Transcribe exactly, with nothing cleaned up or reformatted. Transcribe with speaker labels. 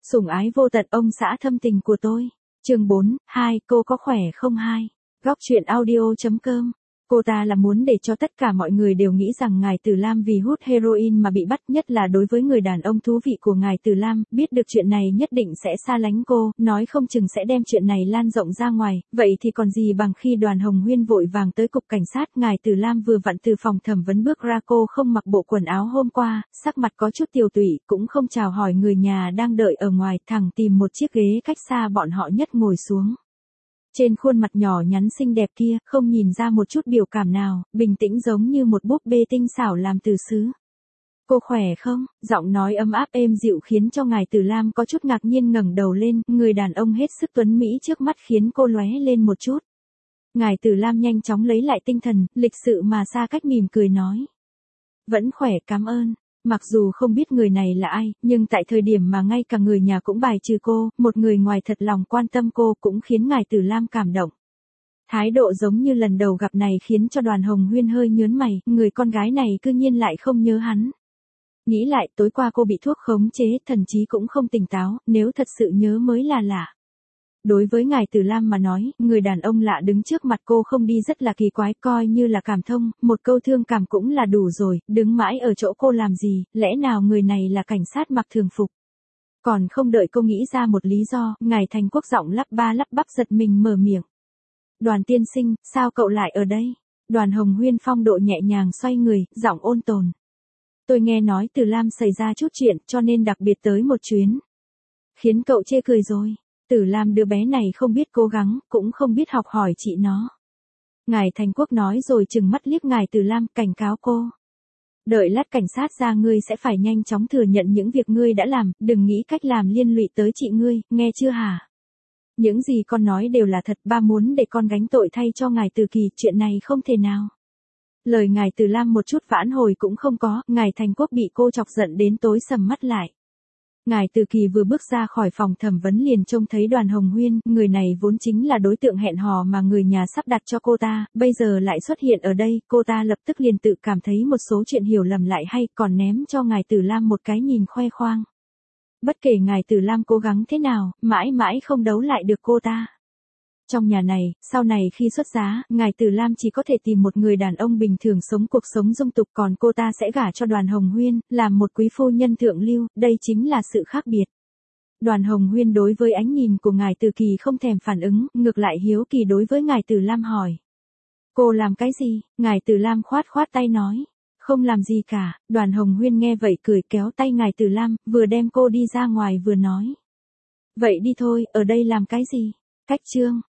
Speaker 1: Sủng ái vô tận ông xã thâm tình của tôi. Chương bốn, hai, cô có khỏe không hai? Góc truyện audio chấm com. Cô ta là muốn để cho tất cả mọi người đều nghĩ rằng Ngài Tử Lam vì hút heroin mà bị bắt, nhất là đối với người đàn ông thú vị của Ngài Tử Lam, biết được chuyện này nhất định sẽ xa lánh cô, nói không chừng sẽ đem chuyện này lan rộng ra ngoài, vậy thì còn gì bằng khi Đoàn Hồng Huyên vội vàng tới cục cảnh sát. Ngài Tử Lam vừa vặn từ phòng thẩm vấn bước ra, cô không mặc bộ quần áo hôm qua, sắc mặt có chút tiều tụy, cũng không chào hỏi người nhà đang đợi ở ngoài, thẳng tìm một chiếc ghế cách xa bọn họ nhất ngồi xuống. Trên khuôn mặt nhỏ nhắn xinh đẹp kia, không nhìn ra một chút biểu cảm nào, bình tĩnh giống như một búp bê tinh xảo làm từ sứ. Cô khỏe không? Giọng nói ấm áp êm dịu khiến cho Ngài Tử Lam có chút ngạc nhiên ngẩng đầu lên, người đàn ông hết sức tuấn mỹ trước mắt khiến cô lóe lên một chút. Ngài Tử Lam nhanh chóng lấy lại tinh thần, lịch sự mà xa cách mỉm cười nói. Vẫn khỏe, cảm ơn. Mặc dù không biết người này là ai, nhưng tại thời điểm mà ngay cả người nhà cũng bài trừ cô, một người ngoài thật lòng quan tâm cô cũng khiến Ngài Tử Lam cảm động. Thái độ giống như lần đầu gặp này khiến cho Đoàn Hồng Huyên hơi nhớn mày, người con gái này cư nhiên lại không nhớ hắn. Nghĩ lại tối qua cô bị thuốc khống chế, thần trí cũng không tỉnh táo, nếu thật sự nhớ mới là lạ. Đối với Ngài Tử Lam mà nói, người đàn ông lạ đứng trước mặt cô không đi rất là kỳ quái, coi như là cảm thông, một câu thương cảm cũng là đủ rồi, đứng mãi ở chỗ cô làm gì, lẽ nào người này là cảnh sát mặc thường phục. Còn không đợi cô nghĩ ra một lý do, Ngài Thành Quốc giọng lắp ba lắp bắp giật mình mở miệng. Đoàn tiên sinh, sao cậu lại ở đây? Đoàn Hồng Huyên phong độ nhẹ nhàng xoay người, giọng ôn tồn. Tôi nghe nói Tử Lam xảy ra chút chuyện cho nên đặc biệt tới một chuyến. Khiến cậu chê cười rồi. Tử Lam đứa bé này không biết cố gắng, cũng không biết học hỏi chị nó. Ngài Thành Quốc nói rồi trừng mắt liếc Ngài Tử Lam, cảnh cáo cô. Đợi lát cảnh sát ra ngươi sẽ phải nhanh chóng thừa nhận những việc ngươi đã làm, đừng nghĩ cách làm liên lụy tới chị ngươi, nghe chưa hả? Những gì con nói đều là thật, ba muốn để con gánh tội thay cho Ngài Từ Kỳ, chuyện này không thể nào. Lời Ngài Tử Lam một chút vãn hồi cũng không có, Ngài Thành Quốc bị cô chọc giận đến tối sầm mắt lại. Ngài Từ Kỳ vừa bước ra khỏi phòng thẩm vấn liền trông thấy Đoàn Hồng Huyên, người này vốn chính là đối tượng hẹn hò mà người nhà sắp đặt cho cô ta, bây giờ lại xuất hiện ở đây, cô ta lập tức liền tự cảm thấy một số chuyện hiểu lầm lại hay, còn ném cho Ngài Tử Lam một cái nhìn khoe khoang. Bất kể Ngài Tử Lam cố gắng thế nào, mãi mãi không đấu lại được cô ta. Trong nhà này, sau này khi xuất giá, Ngài Tử Lam chỉ có thể tìm một người đàn ông bình thường sống cuộc sống dung tục, còn cô ta sẽ gả cho Đoàn Hồng Huyên, làm một quý phu nhân thượng lưu, đây chính là sự khác biệt. Đoàn Hồng Huyên đối với ánh nhìn của Ngài Từ Kỳ không thèm phản ứng, ngược lại hiếu kỳ đối với Ngài Tử Lam hỏi. Cô làm cái gì? Ngài Tử Lam khoát khoát tay nói. Không làm gì cả. Đoàn Hồng Huyên nghe vậy cười kéo tay Ngài Tử Lam, vừa đem cô đi ra ngoài vừa nói. Vậy đi thôi, ở đây làm cái gì? Cách chương.